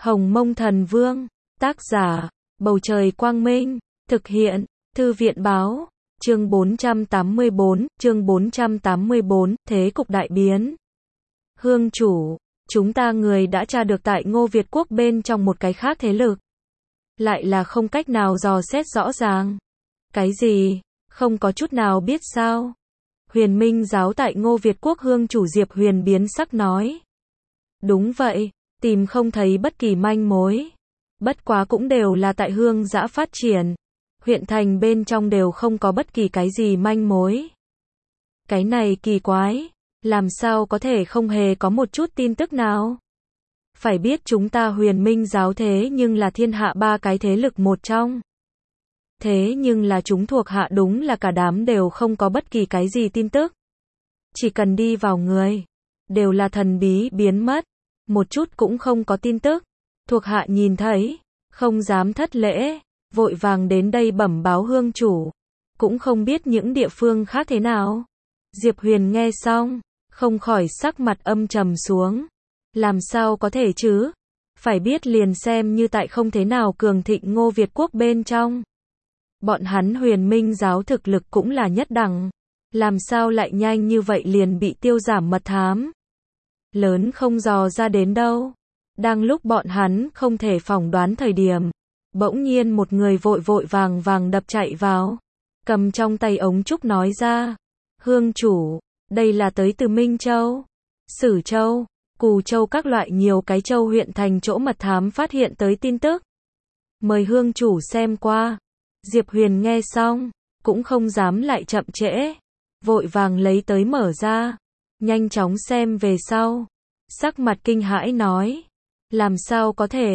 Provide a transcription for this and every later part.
Hồng Mông Thần Vương, tác giả, Bầu Trời Quang Minh, thực hiện, Thư viện Báo, chương 484, Thế cục đại biến. Hương chủ, chúng ta người đã tra được tại Ngô Việt Quốc bên trong một cái khác thế lực. Lại là không cách nào dò xét rõ ràng. Cái gì, không có chút nào biết sao? Huyền Minh giáo tại Ngô Việt Quốc Hương chủ Diệp Huyền biến sắc nói. Đúng vậy, tìm không thấy bất kỳ manh mối. Bất quá cũng đều là tại Hương Dã phát triển. Huyện thành bên trong đều không có bất kỳ cái gì manh mối. Cái này kỳ quái, làm sao có thể không hề có một chút tin tức nào? Phải biết chúng ta Huyền Minh giáo thế nhưng là thiên hạ ba cái thế lực một trong. Thế nhưng là chúng thuộc hạ đúng là cả đám đều không có bất kỳ cái gì tin tức. Chỉ cần đi vào người, đều là thần bí biến mất, một chút cũng không có tin tức. Thuộc hạ nhìn thấy, không dám thất lễ, vội vàng đến đây bẩm báo Hương chủ, cũng không biết những địa phương khác thế nào. Diệp Huyền nghe xong, không khỏi sắc mặt âm trầm xuống. Làm sao có thể chứ? Phải biết liền xem như tại không thế nào cường thịnh Ngô Việt Quốc bên trong. Bọn hắn Huyền Minh giáo thực lực cũng là nhất đẳng. Làm sao lại nhanh như vậy liền bị tiêu giảm mật thám? Lớn không dò ra đến đâu. Đang lúc bọn hắn không thể phỏng đoán thời điểm, bỗng nhiên một người vội vội vàng vàng đập chạy vào, cầm trong tay ống trúc nói ra. Hương chủ, đây là tới từ Minh Châu, Sử Châu, Cù Châu các loại nhiều cái châu huyện thành chỗ mật thám phát hiện tới tin tức. Mời Hương chủ xem qua. Diệp Huyền nghe xong, cũng không dám lại chậm trễ, vội vàng lấy tới mở ra, nhanh chóng xem về sau. Sắc mặt kinh hãi nói, làm sao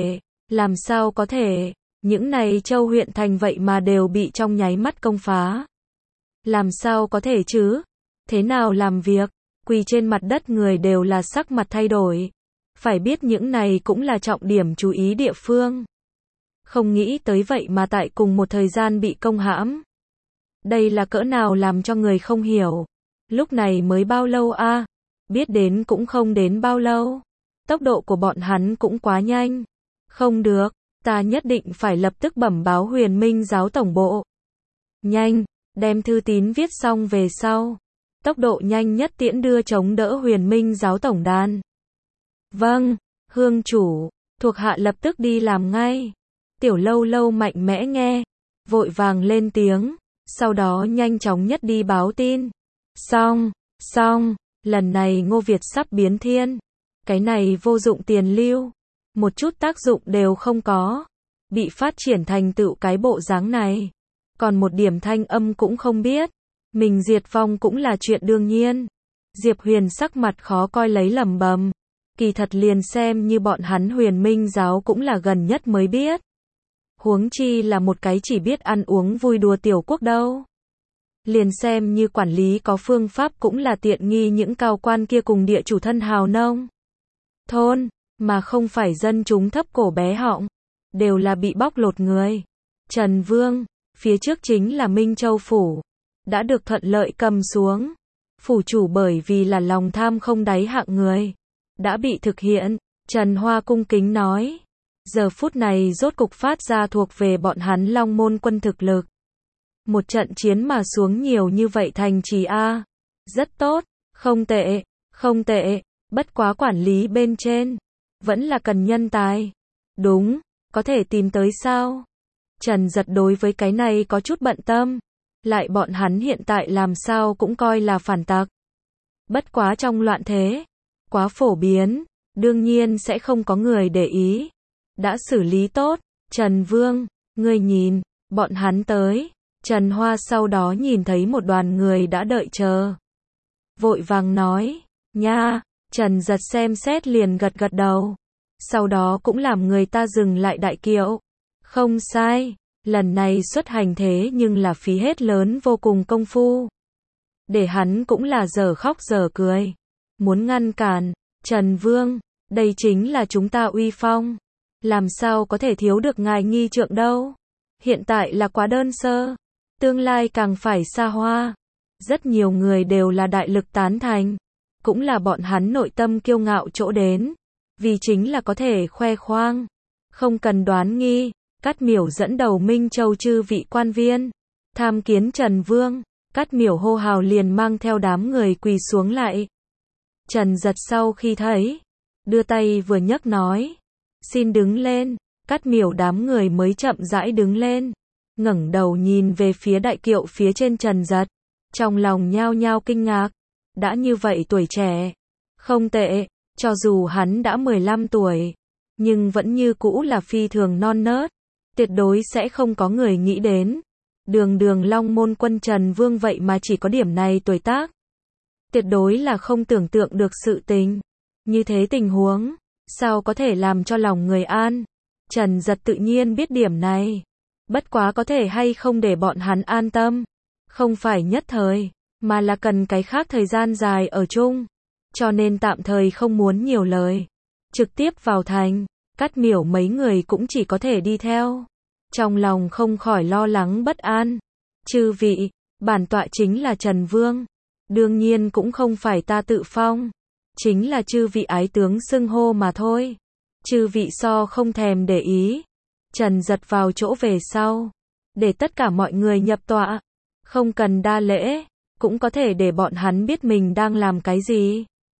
có thể, những này châu huyện thành vậy mà đều bị trong nháy mắt công phá. Làm sao có thể chứ? Thế nào làm việc? Quỳ trên mặt đất người đều là sắc mặt thay đổi. Phải biết những này cũng là trọng điểm chú ý địa phương. Không nghĩ tới vậy mà tại cùng một thời gian bị công hãm. Đây là cỡ nào làm cho người không hiểu. Lúc này mới bao lâu a? Biết đến cũng không đến bao lâu. Tốc độ của bọn hắn cũng quá nhanh. Không được, ta nhất định phải lập tức bẩm báo Huyền Minh giáo tổng bộ. Nhanh, đem thư tín viết xong về sau. Tốc độ nhanh nhất tiễn đưa chống đỡ Huyền Minh giáo tổng đàn. Vâng, Hương chủ, thuộc hạ lập tức đi làm ngay. Tiểu Lâu Lâu mạnh mẽ nghe, vội vàng lên tiếng, sau đó nhanh chóng nhất đi báo tin. Xong, lần này Ngô Việt sắp biến thiên. Cái này vô dụng tiền lưu, một chút tác dụng đều không có. Bị phát triển thành tựu cái bộ dáng này. Còn một điểm thanh âm cũng không biết. Mình diệt vong cũng là chuyện đương nhiên. Diệp Huyền sắc mặt khó coi lấy lẩm bẩm. Kỳ thật liền xem như bọn hắn Huyền Minh giáo cũng là gần nhất mới biết. Huống chi là một cái chỉ biết ăn uống vui đùa tiểu quốc đâu. Liền xem như quản lý có phương pháp cũng là tiện nghi những cao quan kia cùng địa chủ thân hào nông thôn, mà không phải dân chúng thấp cổ bé họng, đều là bị bóc lột người. Trần Vương, phía trước chính là Minh Châu phủ, đã được thuận lợi cầm xuống. Phủ chủ bởi vì là lòng tham không đáy hạng người, đã bị thực hiện. Trần Hoa cung kính nói, giờ phút này rốt cục phát ra thuộc về bọn hắn Long Môn quân thực lực. Một trận chiến mà xuống nhiều như vậy thành trì a, rất tốt, không tệ, bất quá quản lý bên trên, vẫn là cần nhân tài. Đúng, có thể tìm tới sao? Trần Giật đối với cái này có chút bận tâm, lại bọn hắn hiện tại làm sao cũng coi là phản tặc. Bất quá trong loạn thế, quá phổ biến, đương nhiên sẽ không có người để ý. Đã xử lý tốt, Trần Vương, ngươi nhìn, bọn hắn tới. Trần Hoa sau đó nhìn thấy một đoàn người đã đợi chờ. Vội vàng nói, nha, Trần Giật xem xét liền gật gật đầu. Sau đó cũng làm người ta dừng lại đại kiệu. Không sai, lần này xuất hành thế nhưng là phí hết lớn vô cùng công phu. Để hắn cũng là dở khóc dở cười. Muốn ngăn cản, Trần Vương, đây chính là chúng ta uy phong. Làm sao có thể thiếu được ngài nghi trượng đâu. Hiện tại là quá đơn sơ. Tương lai càng phải xa hoa. Rất nhiều người đều là đại lực tán thành. Cũng là bọn hắn nội tâm kiêu ngạo chỗ đến. Vì chính là có thể khoe khoang. Không cần đoán nghi, Cát Miểu dẫn đầu Minh Châu chư vị quan viên, tham kiến Trần Vương. Cát Miểu hô hào liền mang theo đám người quỳ xuống lại. Trần Giật sau khi thấy, đưa tay vừa nhấc nói, xin đứng lên. Cát Miểu đám người mới chậm rãi đứng lên, ngẩng đầu nhìn về phía đại kiệu phía trên Trần Giật, trong lòng nhao nhao kinh ngạc, đã như vậy tuổi trẻ, không tệ, cho dù hắn đã 15 tuổi, nhưng vẫn như cũ là phi thường non nớt, tuyệt đối sẽ không có người nghĩ đến. Đường đường Long Môn Quân Trần Vương vậy mà chỉ có điểm này tuổi tác. Tuyệt đối là không tưởng tượng được sự tình. Như thế tình huống, sao có thể làm cho lòng người an? Trần Giật tự nhiên biết điểm này. Bất quá có thể hay không để bọn hắn an tâm. Không phải nhất thời, mà là cần cái khác thời gian dài ở chung. Cho nên tạm thời không muốn nhiều lời. Trực tiếp vào thành, Cát Miểu mấy người cũng chỉ có thể đi theo. Trong lòng không khỏi lo lắng bất an. Chư vị, bản tọa chính là Trần Vương. Đương nhiên cũng không phải ta tự phong. Chính là chư vị ái tướng xưng hô mà thôi. Chư vị so không thèm để ý. Trần Giật vào chỗ về sau. Để tất cả mọi người nhập tọa. Không cần đa lễ. Cũng có thể để bọn hắn biết mình đang làm cái gì.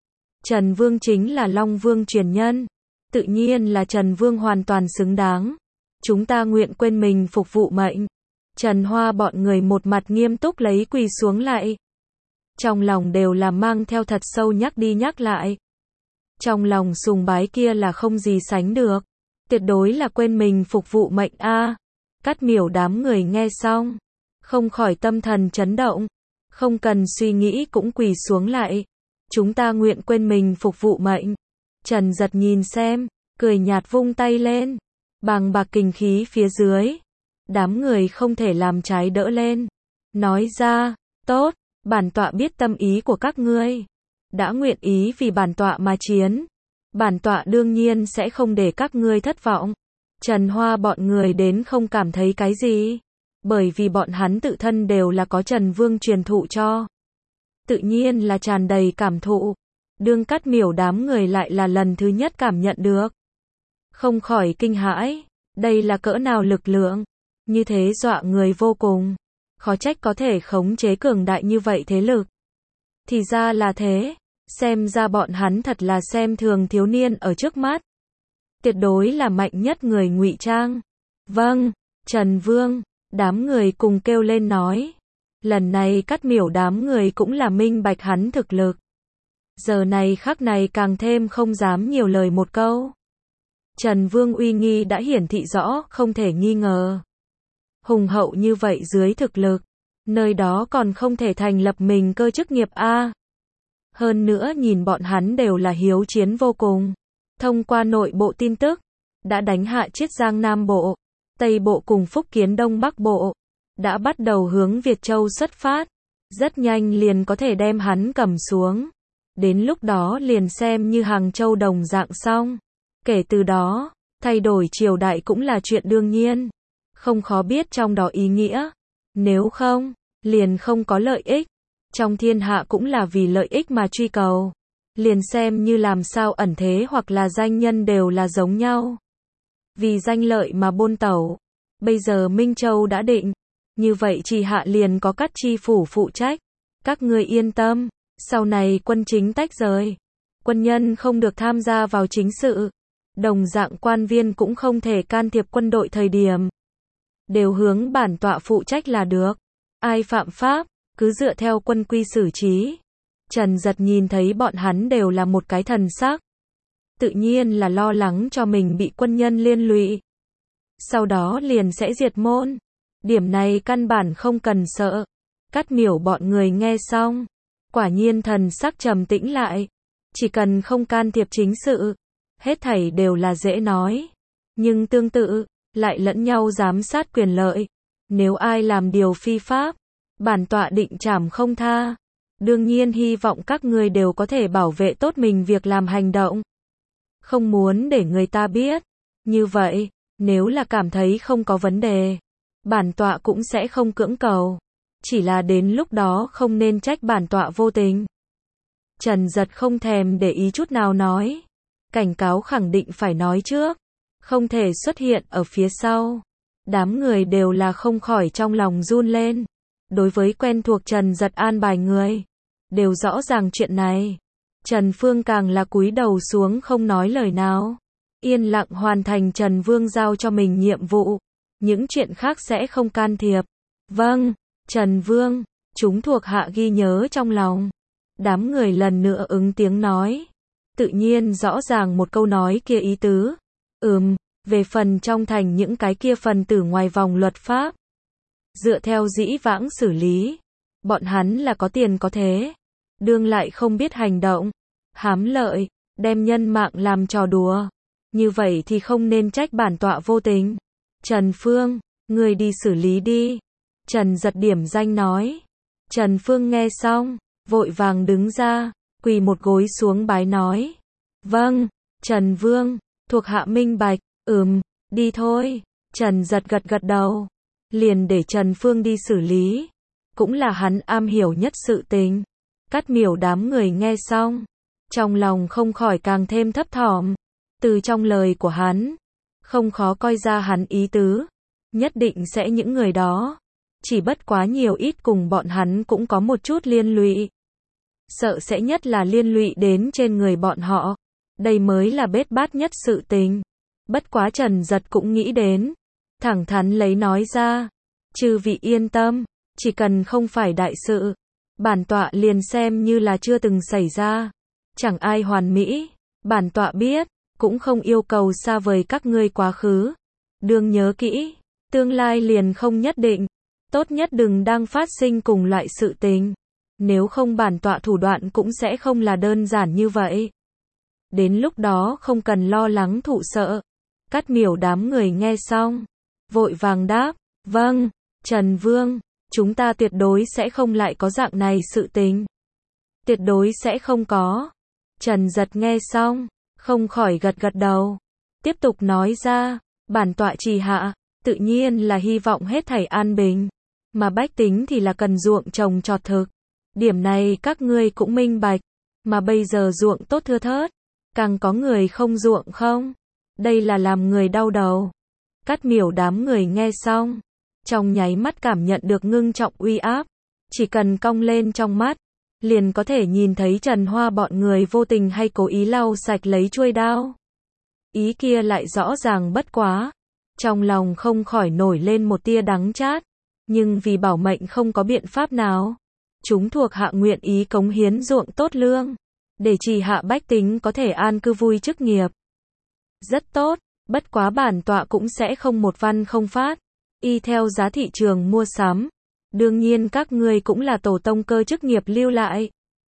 Trần Vương chính là Long Vương truyền nhân. Tự nhiên là Trần Vương hoàn toàn xứng đáng. Chúng ta nguyện quên mình phục vụ mệnh. Trần Hoa bọn người một mặt nghiêm túc lấy quỳ xuống lại. Trong lòng đều là mang theo thật sâu nhắc đi nhắc lại. Trong lòng sùng bái kia là không gì sánh được. Tuyệt đối là quên mình phục vụ mệnh a. Cát Miểu đám người nghe xong, không khỏi tâm thần chấn động. Không cần suy nghĩ cũng quỳ xuống lại. Chúng ta nguyện quên mình phục vụ mệnh. Trần Giật nhìn xem, cười nhạt vung tay lên. Bàng bạc kình khí phía dưới. Đám người không thể làm trái đỡ lên. Nói ra, tốt, bản tọa biết tâm ý của các ngươi. Đã nguyện ý vì bản tọa mà chiến. Bản tọa đương nhiên sẽ không để các ngươi thất vọng. Trần Hoa bọn người đến không cảm thấy cái gì. Bởi vì bọn hắn tự thân đều là có Trần Vương truyền thụ cho. Tự nhiên là tràn đầy cảm thụ. Đương Cát Miểu đám người lại là lần thứ nhất cảm nhận được. Không khỏi kinh hãi. Đây là cỡ nào lực lượng. Như thế dọa người vô cùng. Khó trách có thể khống chế cường đại như vậy thế lực. Thì ra là thế. Xem ra bọn hắn thật là xem thường thiếu niên ở trước mắt. Tuyệt đối là mạnh nhất người ngụy trang. Vâng, Trần Vương. Đám người cùng kêu lên nói. Lần này Cát Miểu đám người cũng là minh bạch hắn thực lực. Giờ này khắc này càng thêm không dám nhiều lời một câu. Trần Vương uy nghi đã hiển thị rõ, không thể nghi ngờ. Hùng hậu như vậy dưới thực lực, nơi đó còn không thể thành lập mình cơ chức nghiệp a. Hơn nữa nhìn bọn hắn đều là hiếu chiến vô cùng. Thông qua nội bộ tin tức, đã đánh hạ Chiết Giang Nam Bộ, Tây Bộ cùng Phúc Kiến Đông Bắc Bộ, đã bắt đầu hướng Việt Châu xuất phát. Rất nhanh liền có thể đem hắn cầm xuống. Đến lúc đó liền xem như Hàng Châu đồng dạng xong. Kể từ đó, thay đổi triều đại cũng là chuyện đương nhiên. Không khó biết trong đó ý nghĩa. Nếu không, liền không có lợi ích. Trong thiên hạ cũng là vì lợi ích mà truy cầu. Liền xem như làm sao ẩn thế hoặc là danh nhân đều là giống nhau. Vì danh lợi mà buôn tẩu. Bây giờ Minh Châu đã định. Như vậy Trì hạ liền có Cát Chi phủ phụ trách. Các ngươi yên tâm. Sau này quân chính tách rời. Quân nhân không được tham gia vào chính sự. Đồng dạng quan viên cũng không thể can thiệp quân đội thời điểm. Đều hướng bản tọa phụ trách là được. Ai phạm pháp, cứ dựa theo quân quy xử trí. Trần Giật nhìn thấy bọn hắn đều là một cái thần sắc. Tự nhiên là lo lắng cho mình bị quân nhân liên lụy. Sau đó liền sẽ diệt môn. Điểm này căn bản không cần sợ. Cát Miểu bọn người nghe xong. Quả nhiên thần sắc trầm tĩnh lại. Chỉ cần không can thiệp chính sự. Hết thảy đều là dễ nói. Nhưng tương tự, lại lẫn nhau giám sát quyền lợi. Nếu ai làm điều phi pháp, bản tọa định trảm không tha. Đương nhiên hy vọng các ngươi đều có thể bảo vệ tốt mình việc làm hành động. Không muốn để người ta biết. Như vậy, nếu là cảm thấy không có vấn đề, bản tọa cũng sẽ không cưỡng cầu. Chỉ là đến lúc đó không nên trách bản tọa vô tình. Trần Giật không thèm để ý chút nào nói. Cảnh cáo khẳng định phải nói trước. không thể xuất hiện ở phía sau. Đám người đều là không khỏi trong lòng run lên. Đối với quen thuộc Trần Giật an bài người, đều rõ ràng chuyện này. Trần Phương càng là cúi đầu xuống không nói lời nào. Yên lặng hoàn thành Trần Vương giao cho mình nhiệm vụ. Những chuyện khác sẽ không can thiệp. Vâng, Trần Vương, chúng thuộc hạ ghi nhớ trong lòng. Đám người lần nữa ứng tiếng nói. Tự nhiên rõ ràng một câu nói kia ý tứ. Về phần trong thành những cái kia phần tử ngoài vòng luật pháp. Dựa theo dĩ vãng xử lý. Bọn hắn là có tiền có thế. Đương lại không biết hành động. Hám lợi, đem nhân mạng làm trò đùa. Như vậy thì không nên trách bản tọa vô tình. Trần Phương, người đi xử lý đi. Trần Giật điểm danh nói. Trần Phương nghe xong, vội vàng đứng ra, quỳ một gối xuống bái nói. Vâng, Trần Vương, thuộc hạ minh bạch, đi thôi. Trần Giật gật gật đầu, liền để Trần Phương đi xử lý. Cũng là hắn am hiểu nhất sự tình. Cát Miểu đám người nghe xong, trong lòng không khỏi càng thêm thấp thỏm. Từ trong lời của hắn, không khó coi ra hắn ý tứ. Nhất định sẽ những người đó. Chỉ bất quá nhiều ít cùng bọn hắn cũng có một chút liên lụy. Sợ sẽ nhất là liên lụy đến trên người bọn họ. Đây mới là bết bát nhất sự tình. Bất quá Trần Giật cũng nghĩ đến. Thẳng thắn lấy nói ra. Chư vị yên tâm. Chỉ cần không phải đại sự. Bản tọa liền xem như là chưa từng xảy ra. Chẳng ai hoàn mỹ. Bản tọa biết. Cũng không yêu cầu xa vời các ngươi quá khứ. Đương nhớ kỹ. Tương lai liền không nhất định. Tốt nhất đừng đang phát sinh cùng loại sự tình. Nếu không bản tọa thủ đoạn cũng sẽ không là đơn giản như vậy. Đến lúc đó không cần lo lắng thụ sợ. Cát Miểu đám người nghe xong. Vội vàng đáp. Vâng, Trần Vương. Chúng ta tuyệt đối sẽ không lại có dạng này sự tình. Tuyệt đối sẽ không có. Trần Giật nghe xong. Không khỏi gật gật đầu. Tiếp tục nói ra. Bản tọa trì hạ. Tự nhiên là hy vọng hết thảy an bình. Mà bách tính thì là cần ruộng trồng trọt thực. Điểm này các ngươi cũng minh bạch. Mà bây giờ ruộng tốt thưa thớt. Càng có người không ruộng không. Đây là làm người đau đầu. Cát Miểu đám người nghe xong. Trong nháy mắt cảm nhận được ngưng trọng uy áp. Chỉ cần cong lên trong mắt. Liền có thể nhìn thấy Trần Hoa bọn người vô tình hay cố ý lau sạch lấy chuôi đao. Ý kia lại rõ ràng bất quá. Trong lòng không khỏi nổi lên một tia đắng chát. Nhưng vì bảo mệnh không có biện pháp nào. Chúng thuộc hạ nguyện ý cống hiến ruộng tốt lương. Để trì hạ bách tính có thể an cư vui chức nghiệp. Rất tốt, bất quá bản tọa cũng sẽ không một văn không phát. Y theo giá thị trường mua sắm. Đương nhiên các ngươi cũng là tổ tông cơ chức nghiệp lưu lại.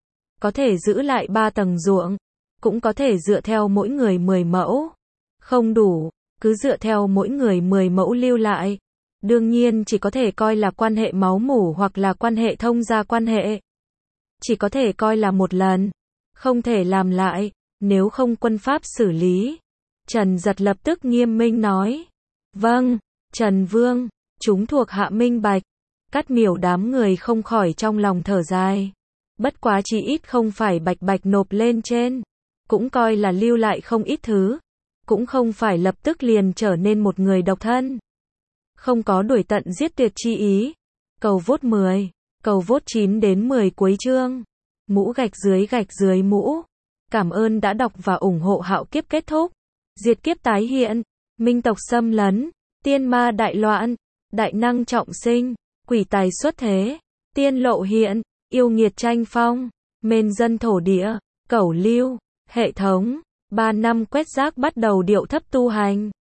Có thể giữ lại 3 tầng ruộng. Cũng có thể dựa theo mỗi người 10 mẫu. Không đủ, cứ dựa theo mỗi người 10 mẫu lưu lại. Đương nhiên chỉ có thể coi là quan hệ máu mủ hoặc là quan hệ thông gia quan hệ. Chỉ có thể coi là một lần. Không thể làm lại, nếu không quân pháp xử lý. Trần Giật lập tức nghiêm minh nói. Vâng, Trần Vương, chúng thuộc hạ minh bạch. Cát Miểu đám người không khỏi trong lòng thở dài. Bất quá chỉ ít không phải bạch bạch nộp lên trên. Cũng coi là lưu lại không ít thứ. Cũng không phải lập tức liền trở nên một người độc thân. Không có đuổi tận giết tuyệt chi ý. Cầu vote 10, cầu vote 9 đến 10 cuối chương. Mũ gạch dưới mũ. Cảm ơn đã đọc và ủng hộ Hạo Kiếp kết thúc. Diệt kiếp tái hiện. Minh tộc xâm lấn. Tiên ma đại loạn. Đại năng trọng sinh. Quỷ tài xuất thế. Tiên lộ hiện. Yêu nghiệt tranh phong. Mên dân thổ địa. Cẩu lưu. Hệ thống. 3 năm quét rác bắt đầu điệu thấp tu hành.